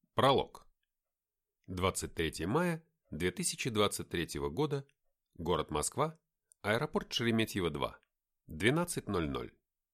Пролог. 23 мая 2023 года. Город Москва. Аэропорт Шереметьево-2. 12:00.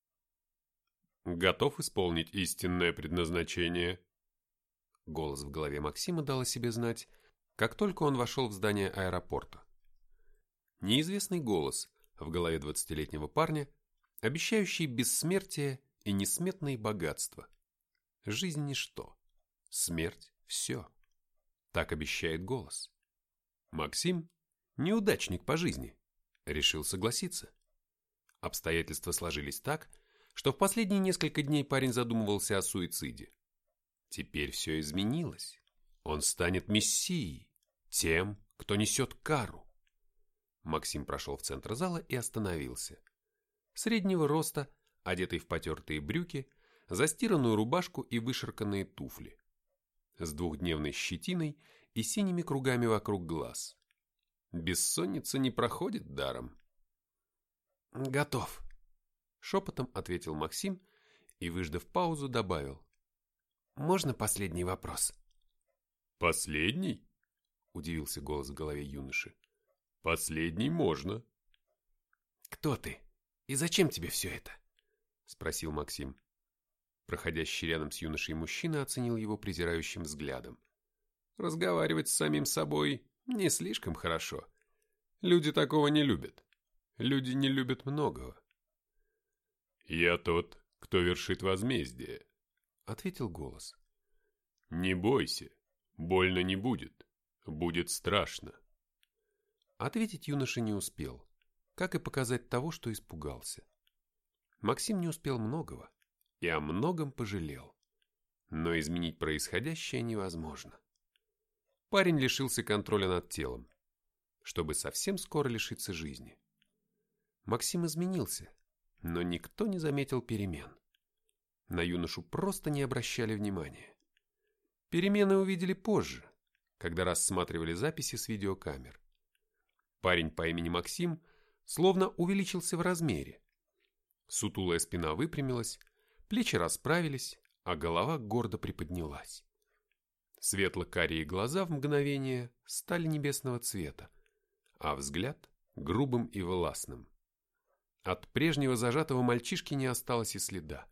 Готов исполнить истинное предназначение? Голос в голове Максима дал о себе знать, как только он вошел в здание аэропорта. Неизвестный голос в голове 20-летнего парня, обещающий бессмертие и несметные богатства. Жизнь ничто, смерть все. Так обещает голос. Максим, неудачник по жизни, решил согласиться. Обстоятельства сложились так, что в последние несколько дней парень задумывался о суициде. Теперь все изменилось. Он станет мессией, тем, кто несет кару. Максим прошел в центр зала и остановился. Среднего роста, одетый в потертые брюки, застиранную рубашку и вышарканные туфли. С двухдневной щетиной и синими кругами вокруг глаз. Бессонница не проходит даром. «Готов», — шепотом ответил Максим и, выждав паузу, добавил. «Можно последний вопрос?» «Последний?» — удивился голос в голове юноши. «Последний можно». «Кто ты? И зачем тебе все это?» — спросил Максим. Проходящий рядом с юношей мужчина оценил его презирающим взглядом. Разговаривать с самим собой не слишком хорошо. Люди такого не любят. Люди не любят многого. «Я тот, кто вершит возмездие», — ответил голос. «Не бойся, больно не будет. Будет страшно». Ответить юноша не успел, как и показать того, что испугался. Максим не успел многого и о многом пожалел. Но изменить происходящее невозможно. Парень лишился контроля над телом, чтобы совсем скоро лишиться жизни. Максим изменился, но никто не заметил перемен. На юношу просто не обращали внимания. Перемены увидели позже, когда рассматривали записи с видеокамер. Парень по имени Максим словно увеличился в размере. Сутулая спина выпрямилась, плечи расправились, а голова гордо приподнялась. Светло-карие глаза в мгновение стали небесного цвета, а взгляд грубым и властным. От прежнего зажатого мальчишки не осталось и следа.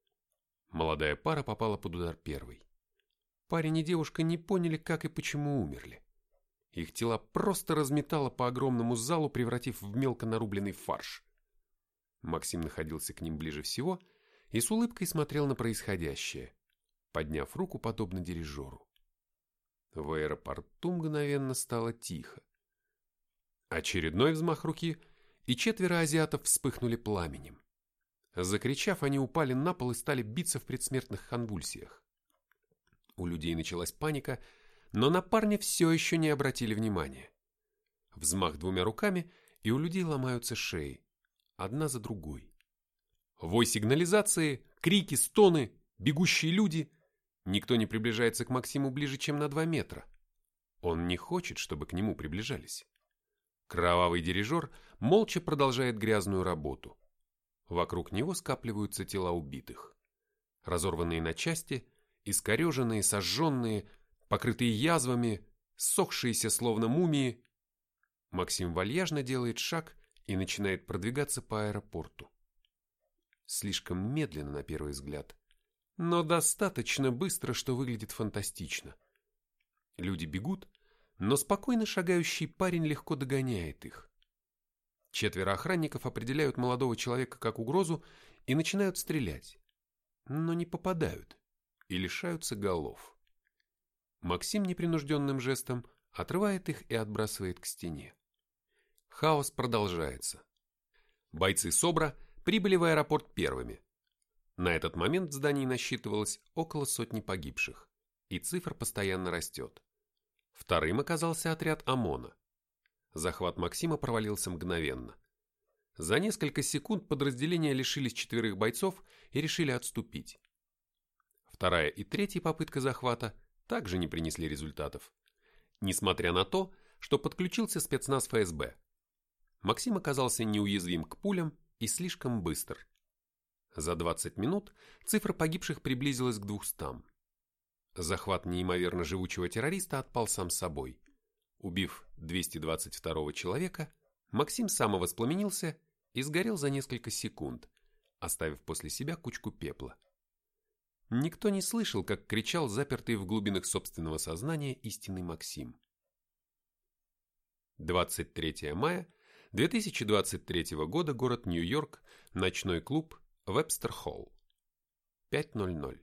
Молодая пара попала под удар первой. Парень и девушка не поняли, как и почему умерли. Их тела просто разметало по огромному залу, превратив в мелко нарубленный фарш. Максим находился к ним ближе всего и с улыбкой смотрел на происходящее, подняв руку подобно дирижеру. В аэропорту мгновенно стало тихо. Очередной взмах руки, и 4 азиатов вспыхнули пламенем. Закричав, они упали на пол и стали биться в предсмертных конвульсиях. У людей началась паника, но на парня все еще не обратили внимания. Взмах 2 руками, и у людей ломаются шеи, одна за другой. Вой сигнализации, крики, стоны, бегущие люди. Никто не приближается к Максиму ближе, чем на 2 метра. Он не хочет, чтобы к нему приближались. Кровавый дирижер молча продолжает грязную работу. Вокруг него скапливаются тела убитых. Разорванные на части, искореженные, сожженные, покрытые язвами, ссохшиеся словно мумии. Максим вальяжно делает шаг и начинает продвигаться по аэропорту. Слишком медленно на первый взгляд, но достаточно быстро, что выглядит фантастично. Люди бегут, но спокойно шагающий парень легко догоняет их. 4 охранников определяют молодого человека как угрозу и начинают стрелять, но не попадают и лишаются голов. Максим непринужденным жестом отрывает их и отбрасывает к стене. Хаос продолжается. Бойцы СОБРа прибыли в аэропорт первыми. На этот момент в здании насчитывалось около 100 погибших, и цифра постоянно растет. Вторым оказался отряд ОМОНа. Захват Максима провалился мгновенно. За несколько секунд подразделения лишились 4 бойцов и решили отступить. Вторая и третья попытка захвата также не принесли результатов, несмотря на то, что подключился спецназ ФСБ. Максим оказался неуязвим к пулям и слишком быстр. За 20 минут цифра погибших приблизилась к 200. Захват неимоверно живучего террориста отпал сам собой. Убив 222-го человека, Максим самовоспламенился и сгорел за несколько секунд, оставив после себя кучку пепла. Никто не слышал, как кричал запертый в глубинах собственного сознания истинный Максим. 23 мая 2023 года, город Нью-Йорк, ночной клуб Вебстер-Холл. 5:00.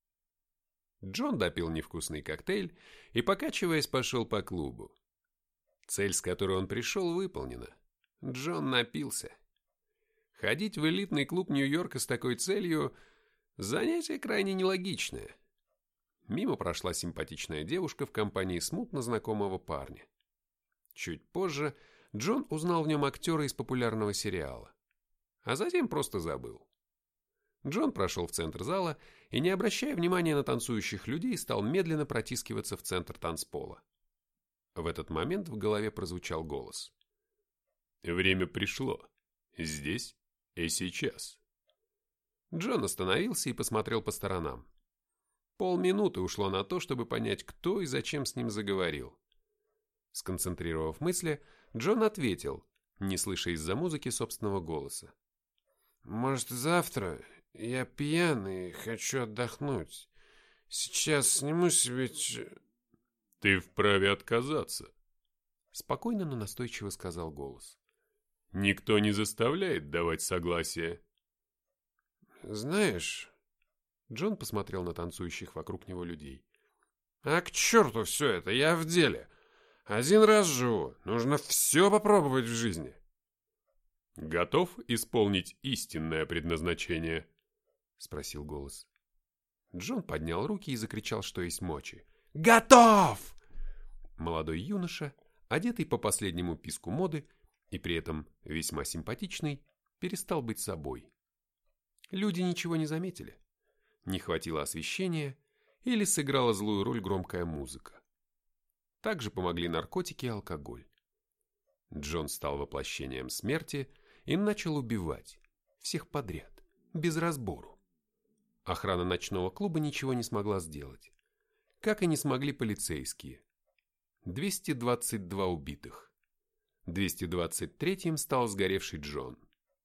Джон допил невкусный коктейль и, покачиваясь, пошел по клубу. Цель, с которой он пришел, выполнена. Джон напился. Ходить в элитный клуб Нью-Йорка с такой целью – занятие крайне нелогичное. Мимо прошла симпатичная девушка в компании смутно знакомого парня. Чуть позже Джон узнал в нем актера из популярного сериала, а затем просто забыл. Джон прошел в центр зала и, не обращая внимания на танцующих людей, стал медленно протискиваться в центр танцпола. В этот момент в голове прозвучал голос. «Время пришло. Здесь и сейчас». Джон остановился и посмотрел по сторонам. Полминуты ушло на то, чтобы понять, кто и зачем с ним заговорил. Сконцентрировав мысли, Джон ответил, не слыша из-за музыки собственного голоса. «Может, завтра? Я пьяный, хочу отдохнуть. Сейчас сниму себе...» «Ты вправе отказаться», — спокойно, но настойчиво сказал голос. «Никто не заставляет давать согласие». «Знаешь...» Джон посмотрел на танцующих вокруг него людей. «А к черту все это, я в деле. Один раз живу, нужно все попробовать в жизни». «Готов исполнить истинное предназначение?» — спросил голос. Джон поднял руки и закричал, что есть мочи. «Готов!» Молодой юноша, одетый по последнему писку моды и при этом весьма симпатичный, перестал быть собой. Люди ничего не заметили. Не хватило освещения или сыграла злую роль громкая музыка. Также помогли наркотики и алкоголь. Джон стал воплощением смерти и начал убивать всех подряд, без разбору. Охрана ночного клуба ничего не смогла сделать. Как и не смогли полицейские. 222 убитых. 223-м стал сгоревший Джон.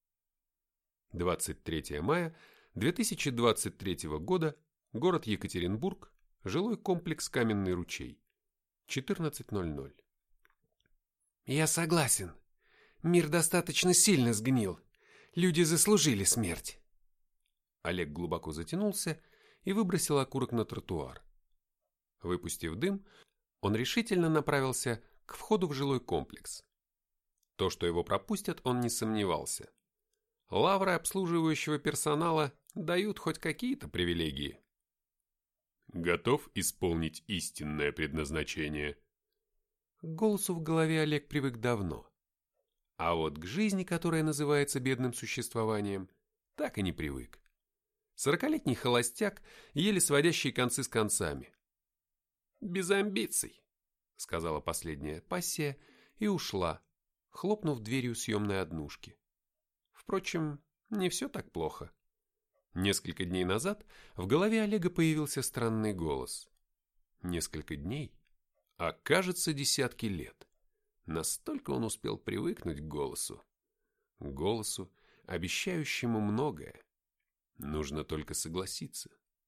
23 мая 2023 года, город Екатеринбург, жилой комплекс «Каменный ручей». 14:00. «Я согласен. Мир достаточно сильно сгнил. Люди заслужили смерть». Олег глубоко затянулся и выбросил окурок на тротуар. Выпустив дым, он решительно направился к входу в жилой комплекс. То, что его пропустят, он не сомневался. Лавры обслуживающего персонала дают хоть какие-то привилегии. «Готов исполнить истинное предназначение?» К голосу в голове Олег привык давно. А вот к жизни, которая называется бедным существованием, так и не привык. 40-летний холостяк, еле сводящий концы с концами. «Без амбиций», — сказала последняя пассия и ушла, хлопнув дверью съемной однушки. Впрочем, не все так плохо. Несколько дней назад в голове Олега появился странный голос. Несколько дней, а кажется, десятки лет. Настолько он успел привыкнуть к голосу. Голосу, обещающему многое. Нужно только согласиться.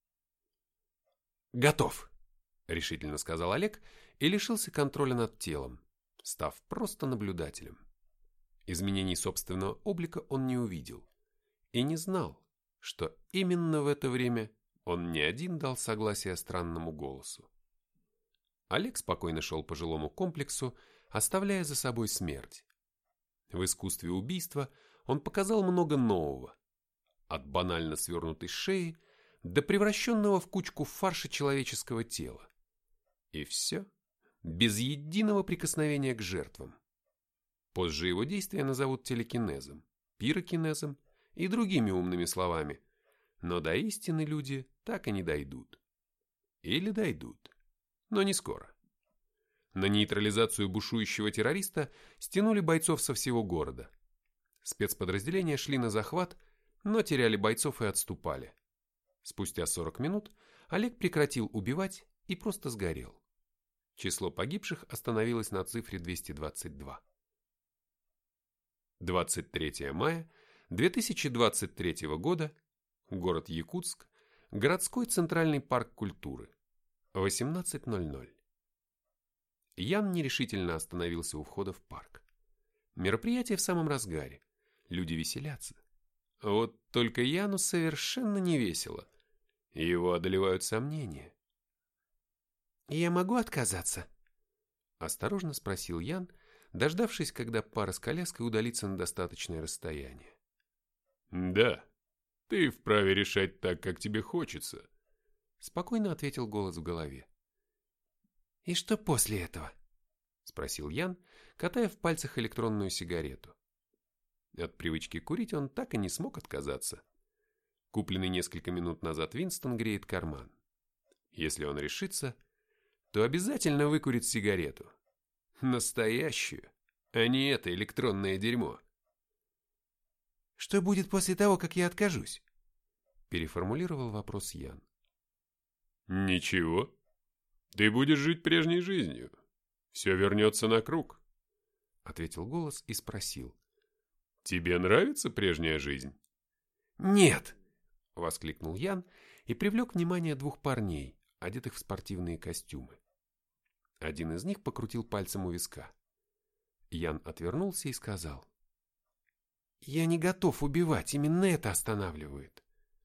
«Готов!» — решительно сказал Олег и лишился контроля над телом, став просто наблюдателем. Изменений собственного облика он не увидел и не знал, что именно в это время он не один дал согласие странному голосу. Олег спокойно шел по жилому комплексу, оставляя за собой смерть. В искусстве убийства он показал много нового. От банально свернутой шеи до превращенного в кучку фарша человеческого тела. И все без единого прикосновения к жертвам. Позже его действия назовут телекинезом, пирокинезом и другими умными словами, но до истины люди так и не дойдут. Или дойдут, но не скоро. На нейтрализацию бушующего террориста стянули бойцов со всего города. Спецподразделения шли на захват, но теряли бойцов и отступали. Спустя 40 минут Олег прекратил убивать и просто сгорел. Число погибших остановилось на цифре 222. 23 мая 2023 года, город Якутск, городской центральный парк культуры, 18:00. Ян нерешительно остановился у входа в парк. Мероприятие в самом разгаре, люди веселятся. Вот только Яну совершенно не весело. Его одолевают сомнения. «Я могу отказаться?» – осторожно спросил Ян, дождавшись, когда пара с коляской удалится на достаточное расстояние. «Да, ты вправе решать так, как тебе хочется», – спокойно ответил голос в голове. «И что после этого?» – спросил Ян, катая в пальцах электронную сигарету. От привычки курить он так и не смог отказаться. Купленный несколько минут назад Винстон греет карман. Если он решится, то обязательно выкурит сигарету. Настоящую, а не это электронное дерьмо. «Что будет после того, как я откажусь?» Переформулировал вопрос Ян. «Ничего. Ты будешь жить прежней жизнью. Все вернется на круг», — ответил голос и спросил. «Тебе нравится прежняя жизнь?» «Нет!» — воскликнул Ян и привлек внимание двух парней, одетых в спортивные костюмы. Один из них покрутил пальцем у виска. Ян отвернулся и сказал. «Я не готов убивать, именно это останавливает».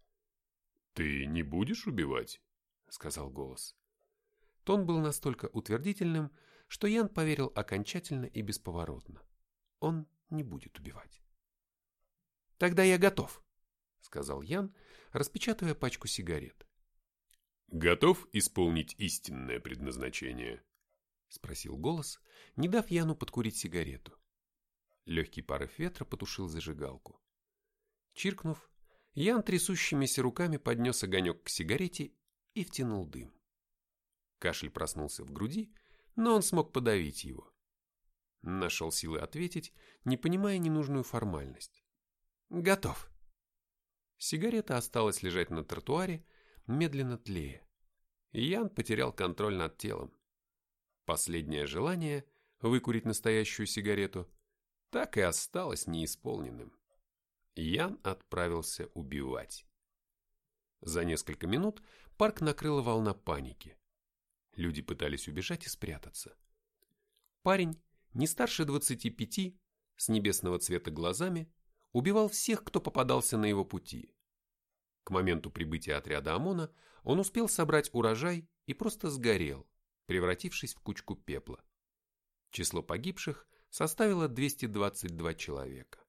«Ты не будешь убивать?» — сказал голос. Тон был настолько утвердительным, что Ян поверил окончательно и бесповоротно. Он не будет убивать. «Тогда я готов», — сказал Ян, распечатывая пачку сигарет. «Готов исполнить истинное предназначение?» — спросил голос, не дав Яну подкурить сигарету. Легкий порыв ветра потушил зажигалку. Чиркнув, Ян трясущимися руками поднес огонек к сигарете и втянул дым. Кашель проснулся в груди, но он смог подавить его. Нашел силы ответить, не понимая ненужную формальность. «Готов». Сигарета осталась лежать на тротуаре, медленно тлея. И Ян потерял контроль над телом. Последнее желание выкурить настоящую сигарету так и осталось неисполненным. Ян отправился убивать. За несколько минут парк накрыла волна паники. Люди пытались убежать и спрятаться. Парень, не старше 25, с небесного цвета глазами, убивал всех, кто попадался на его пути. К моменту прибытия отряда ОМОНа он успел собрать урожай и просто сгорел, превратившись в кучку пепла. Число погибших составило 222 человека.